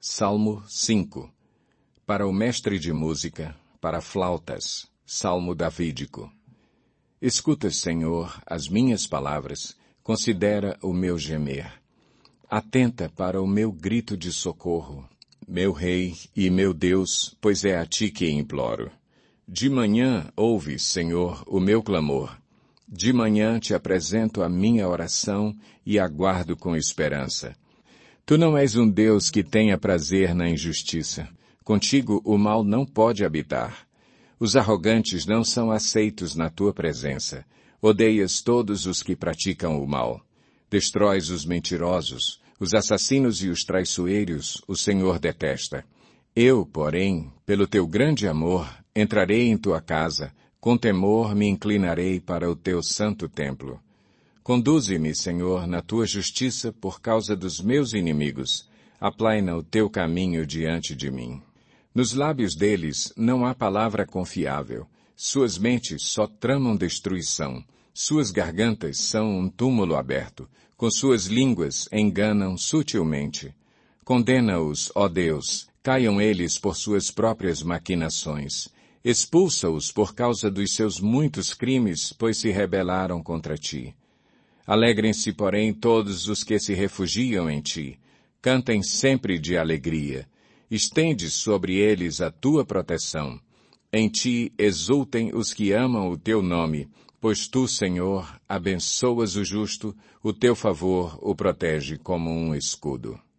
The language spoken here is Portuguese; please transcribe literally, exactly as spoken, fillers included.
Salmo cinco. Para o mestre de música, para flautas, Salmo davídico. Escuta, Senhor, as minhas palavras, considera o meu gemer. Atenta para o meu grito de socorro, meu Rei e meu Deus, pois é a ti que imploro. De manhã ouve, Senhor, o meu clamor. De manhã te apresento a minha oração e aguardo com esperança. Tu não és um Deus que tenha prazer na injustiça. Contigo o mal não pode habitar. Os arrogantes não são aceitos na tua presença. Odeias todos os que praticam o mal. Destróis os mentirosos, os assassinos e os traiçoeiros, o Senhor detesta. Eu, porém, pelo teu grande amor, entrarei em tua casa, com temor me inclinarei para o teu santo templo. Conduze-me, Senhor, na tua justiça por causa dos meus inimigos. Aplaina o teu caminho diante de mim. Nos lábios deles não há palavra confiável. Suas mentes só tramam destruição. Suas gargantas são um túmulo aberto. Com suas línguas enganam sutilmente. Condena-os, ó Deus. Caiam eles por suas próprias maquinações. Expulsa-os por causa dos seus muitos crimes, pois se rebelaram contra ti. Alegrem-se, porém, todos os que se refugiam em ti. Cantem sempre de alegria. Estende sobre eles a tua proteção. Em ti exultem os que amam o teu nome, pois tu, Senhor, abençoas o justo, o teu favor o protege como um escudo.